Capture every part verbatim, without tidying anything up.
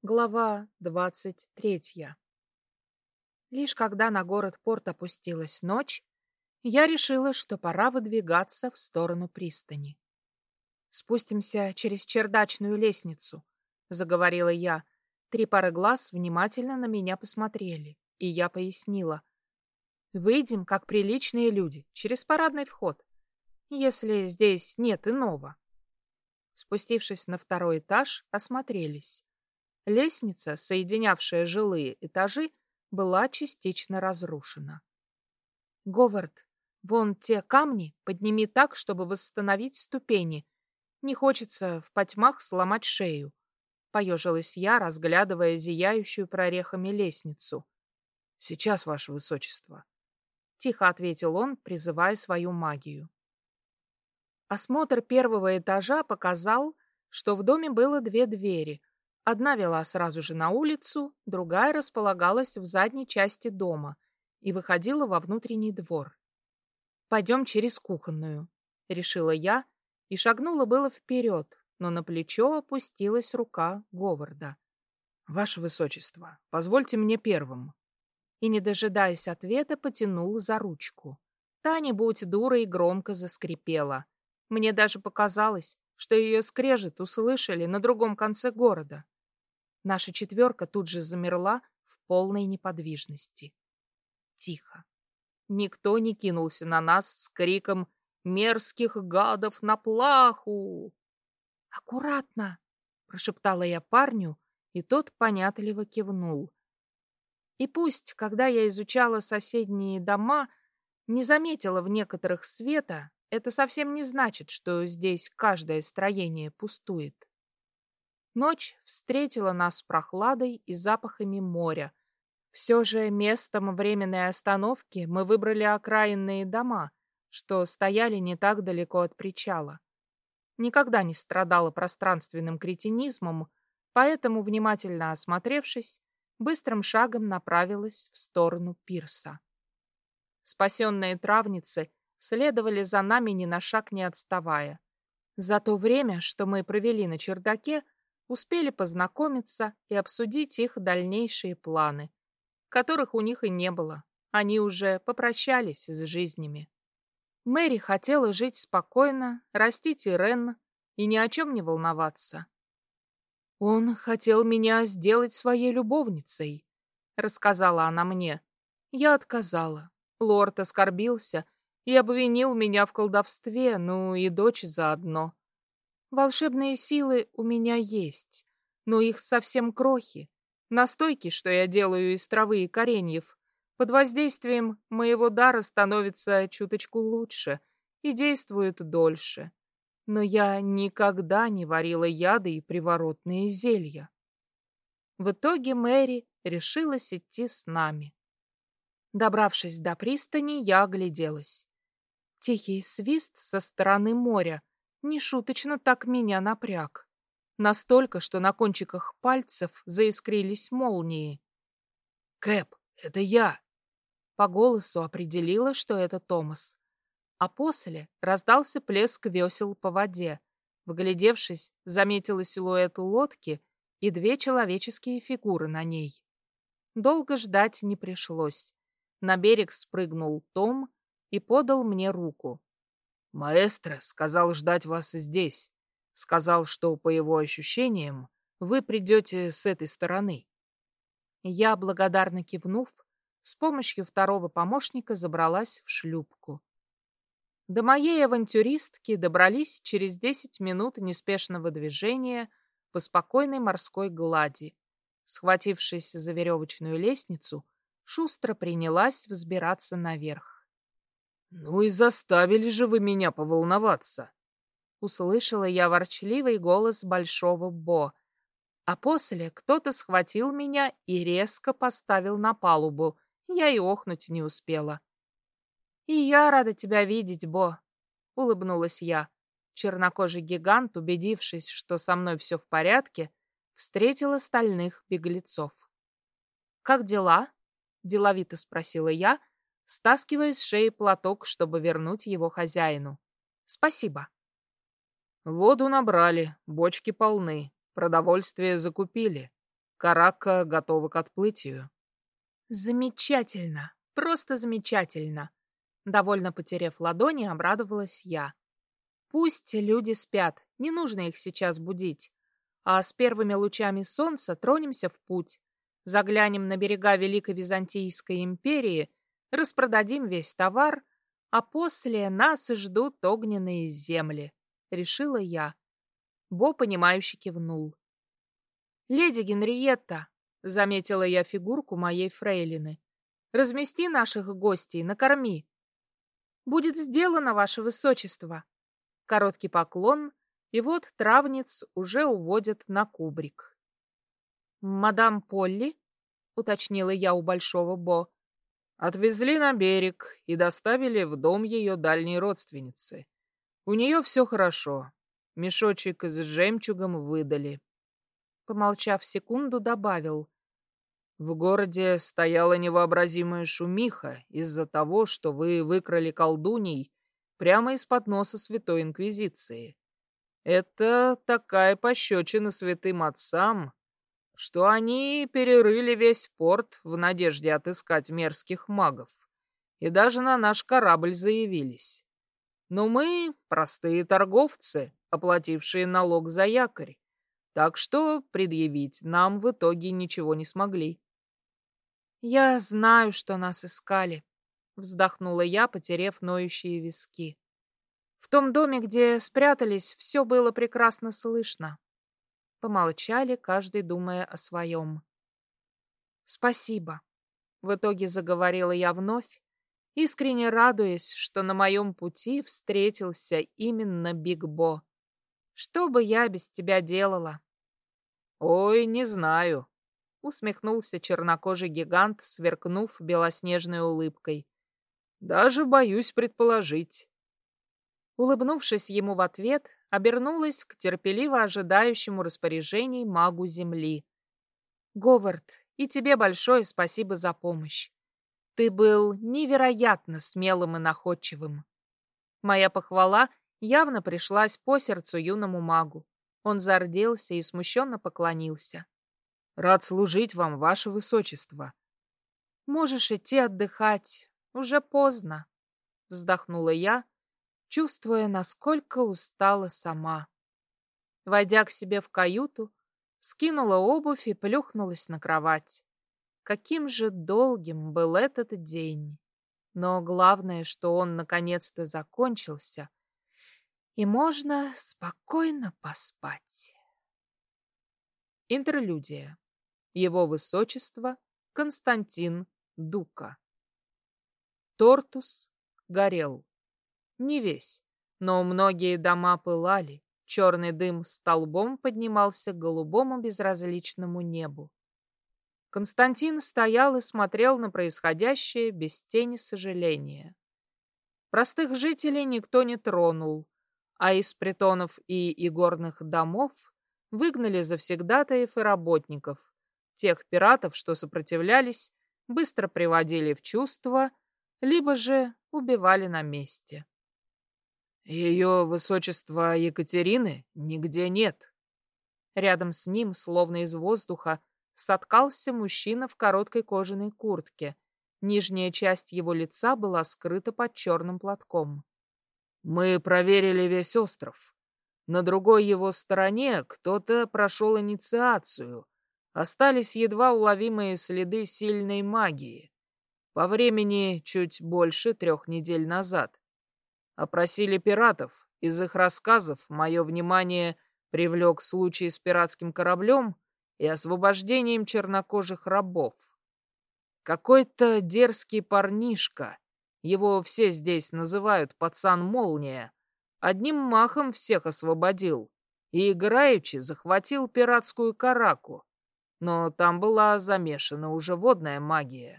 Глава двадцать третья. Лишь когда на город-порт опустилась ночь, я решила, что пора выдвигаться в сторону пристани. «Спустимся через чердачную лестницу», — заговорила я. Три пары глаз внимательно на меня посмотрели, и я пояснила. «Выйдем, как приличные люди, через парадный вход, если здесь нет иного». Спустившись на второй этаж, осмотрелись. Лестница, соединявшая жилые этажи, была частично разрушена. «Говард, вон те камни подними так, чтобы восстановить ступени. Не хочется в потьмах сломать шею», — поежилась я, разглядывая зияющую прорехами лестницу. «Сейчас, ваше высочество», — тихо ответил он, призывая свою магию. Осмотр первого этажа показал, что в доме было две двери. Одна вела сразу же на улицу, другая располагалась в задней части дома и выходила во внутренний двор. «Пойдем через кухонную», — решила я и шагнула было вперед, но на плечо опустилась рука Говарда. «Ваше высочество, позвольте мне первым». И, не дожидаясь ответа, потянул за ручку. Та, не будь дурой, громко заскрипела. Мне даже показалось, что ее скрежет услышали на другом конце города. Наша четверка тут же замерла в полной неподвижности. Тихо. Никто не кинулся на нас с криком «Мерзких гадов на плаху!» «Аккуратно!» — прошептала я парню, и тот понятливо кивнул. И пусть, когда я изучала соседние дома, не заметила в некоторых света, это совсем не значит, что здесь каждое строение пустует. Ночь встретила нас прохладой и запахами моря. Все же местом временной остановки мы выбрали окраинные дома, что стояли не так далеко от причала. Никогда не страдала пространственным кретинизмом, поэтому, внимательно осмотревшись, быстрым шагом направилась в сторону пирса. Спасенные травницы следовали за нами ни на шаг не отставая. За то время, что мы провели на чердаке, успели познакомиться и обсудить их дальнейшие планы, которых у них и не было. Они уже попрощались с жизнями. Мэри хотела жить спокойно, растить Ирен и ни о чем не волноваться. «Он хотел меня сделать своей любовницей», — рассказала она мне. Я отказала. Лорд оскорбился и обвинил меня в колдовстве, ну и дочь заодно. Волшебные силы у меня есть, но их совсем крохи. Настойки, что я делаю из травы и кореньев, под воздействием моего дара становятся чуточку лучше и действуют дольше. Но я никогда не варила яды и приворотные зелья. В итоге Мэри решилась идти с нами. Добравшись до пристани, я огляделась. Тихий свист со стороны моря нешуточно так меня напряг. Настолько, что на кончиках пальцев заискрились молнии. «Кэп, это я!» По голосу определила, что это Томас. А после раздался плеск весел по воде. Вглядевшись, заметила силуэт лодки и две человеческие фигуры на ней. Долго ждать не пришлось. На берег спрыгнул Том и подал мне руку. «Маэстро сказал ждать вас здесь. Сказал, что, по его ощущениям, вы придете с этой стороны». Я, благодарно кивнув, с помощью второго помощника забралась в шлюпку. До моей авантюристки добрались через десять минут неспешного движения по спокойной морской глади. Схватившись за веревочную лестницу, шустро принялась взбираться наверх. «Ну и заставили же вы меня поволноваться!» Услышала я ворчливый голос большого Бо, а после кто-то схватил меня и резко поставил на палубу. Я и охнуть не успела. «И я рада тебя видеть, Бо», — улыбнулась я. Чернокожий гигант, убедившись, что со мной все в порядке, встретил остальных беглецов. «Как дела?» — деловито спросила я, стаскивая с шеи платок, чтобы вернуть его хозяину. «Спасибо». «Воду набрали, бочки полны, продовольствие закупили», Каракка готова к отплытию. Замечательно, просто замечательно. Довольно потеряв ладони, обрадовалась я. Пусть люди спят, не нужно их сейчас будить. А с первыми лучами солнца тронемся в путь. Заглянем на берега Великой Византийской империи, распродадим весь товар, а после нас ждут огненные земли, решила я. Бо, понимающе кивнул. «Леди Генриетта», — заметила я фигурку моей фрейлины, — «размести наших гостей, накорми». «Будет сделано, ваше высочество». Короткий поклон, и вот травниц уже уводят на кубрик. «Мадам Полли?» — уточнила я у большого Бо. Отвезли на берег и доставили в дом ее дальней родственницы. У нее все хорошо. Мешочек с жемчугом выдали. Помолчав секунду, добавил. В городе стояла невообразимая шумиха из-за того, что вы выкрали колдуней прямо из-под носа Святой Инквизиции. Это такая пощечина святым отцам, что они перерыли весь порт в надежде отыскать мерзких магов. И даже на наш корабль заявились. Но мы простые торговцы, оплатившие налог за якорь, так что предъявить нам в итоге ничего не смогли. «Я знаю, что нас искали», — вздохнула я, потеряв ноющие виски. «В том доме, где спрятались, все было прекрасно слышно». Помолчали, каждый думая о своем. «Спасибо», — в итоге заговорила я вновь, искренне радуясь, что на моем пути встретился именно Биг Бо. «Что бы я без тебя делала?» «Ой, не знаю», — усмехнулся чернокожий гигант, сверкнув белоснежной улыбкой. «Даже боюсь предположить». Улыбнувшись ему в ответ, обернулась к терпеливо ожидающему распоряжений магу земли. «Говард, и тебе большое спасибо за помощь. Ты был невероятно смелым и находчивым». Моя похвала явно пришлась по сердцу юному магу. Он зарделся и смущенно поклонился. «Рад служить вам, ваше высочество». «Можешь идти отдыхать. Уже поздно», — вздохнула я, чувствуя, насколько устала сама. Войдя к себе в каюту, скинула обувь и плюхнулась на кровать. Каким же долгим был этот день. Но главное, что он наконец-то закончился, и можно спокойно поспать. Интерлюдия. Его высочество Константин Дука. Тортус горел. Не весь, но многие дома пылали, черный дым столбом поднимался к голубому безразличному небу. Константин стоял и смотрел на происходящее без тени сожаления. Простых жителей никто не тронул, а из притонов и игорных домов выгнали завсегдатаев и работников. Тех пиратов, что сопротивлялись, быстро приводили в чувство, либо же убивали на месте. Ее высочество Екатерины нигде нет. Рядом с ним, словно из воздуха, соткался мужчина в короткой кожаной куртке. Нижняя часть его лица была скрыта под черным платком. Мы проверили весь остров. На другой его стороне кто-то прошел инициацию. Остались едва уловимые следы сильной магии. По времени чуть больше трех недель назад. Опросили пиратов. Из их рассказов мое внимание привлек случай с пиратским кораблем и освобождением чернокожих рабов. Какой-то дерзкий парнишка, его все здесь называют пацан-молния, одним махом всех освободил и играючи захватил пиратскую караку. Но там была замешана уже водная магия.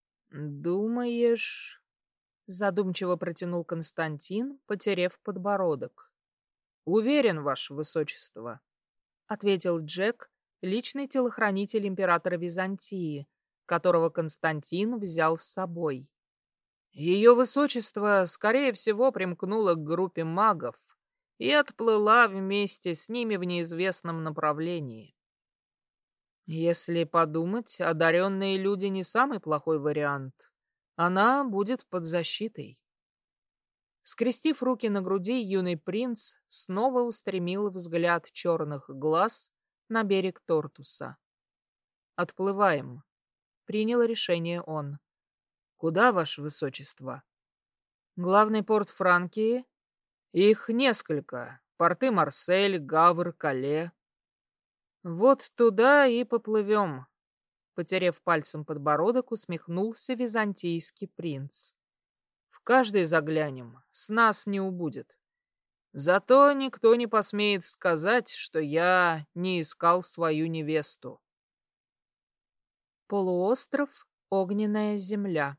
«Думаешь...» — задумчиво протянул Константин, потеряв подбородок. «Уверен, ваше высочество», — ответил Джек, личный телохранитель императора Византии, которого Константин взял с собой. Ее высочество, скорее всего, примкнуло к группе магов и отплыла вместе с ними в неизвестном направлении. Если подумать, одаренные люди не самый плохой вариант. Она будет под защитой. Скрестив руки на груди, юный принц снова устремил взгляд черных глаз на берег Тортуса. «Отплываем», — принял решение он. «Куда, ваше высочество?» «Главный порт Франкии. Их несколько. Порты Марсель, Гавр, Кале. Вот туда и поплывем», — потеряв пальцем подбородок, усмехнулся византийский принц. «В каждый заглянем, с нас не убудет. Зато никто не посмеет сказать, что я не искал свою невесту». Полуостров, огненная земля.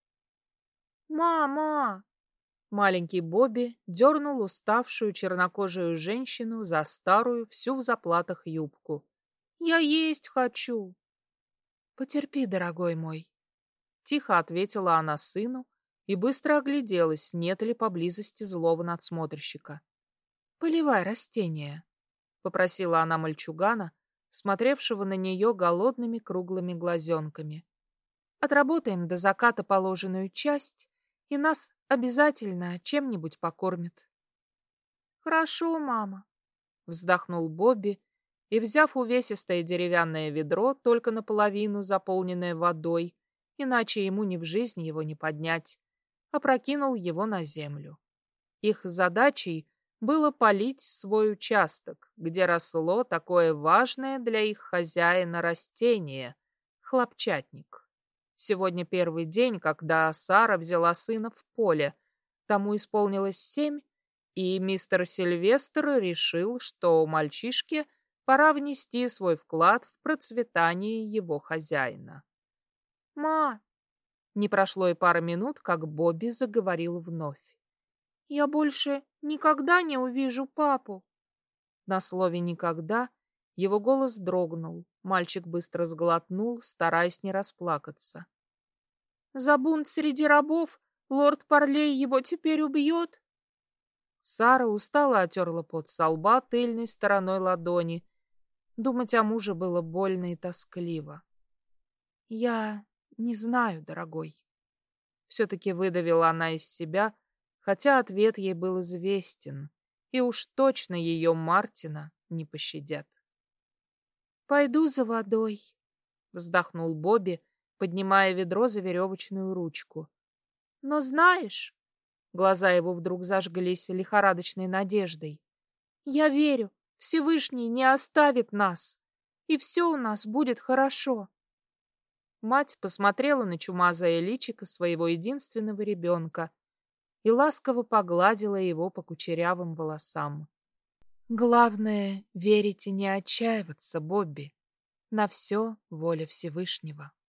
«Мама!» Маленький Бобби дернул уставшую чернокожую женщину за старую, всю в заплатах юбку. «Я есть хочу!» «Потерпи, дорогой мой!» Тихо ответила она сыну и быстро огляделась, нет ли поблизости злого надсмотрщика. «Поливай растения!» — попросила она мальчугана, смотревшего на нее голодными круглыми глазенками. «Отработаем до заката положенную часть, и нас обязательно чем-нибудь покормят». «Хорошо, мама», — вздохнул Бобби и, взяв увесистое деревянное ведро, только наполовину заполненное водой, иначе ему ни в жизнь его не поднять, опрокинул его на землю. Их задачей было полить свой участок, где росло такое важное для их хозяина растение — хлопчатник. Сегодня первый день, когда Сара взяла сына в поле. Тому исполнилось семь, и мистер Сильвестр решил, что у мальчишки пора внести свой вклад в процветание его хозяина. «Ма!» Не прошло и пары минут, как Бобби заговорил вновь. «Я больше никогда не увижу папу». На слове «никогда» его голос дрогнул. Мальчик быстро сглотнул, стараясь не расплакаться. «За бунт среди рабов лорд Парлей его теперь убьет?» Сара устало отерла пот со лба тыльной стороной ладони. Думать о муже было больно и тоскливо. «Я не знаю, дорогой». Все-таки выдавила она из себя, хотя ответ ей был известен, и уж точно ее Мартина не пощадят. «Пойду за водой», — вздохнул Бобби, поднимая ведро за веревочную ручку. «Но знаешь...» Глаза его вдруг зажглись лихорадочной надеждой. «Я верю, Всевышний не оставит нас, и все у нас будет хорошо». Мать посмотрела на чумазое личико своего единственного ребенка и ласково погладила его по кучерявым волосам. «Главное — верить и не отчаиваться, Бобби. На все воля Всевышнего».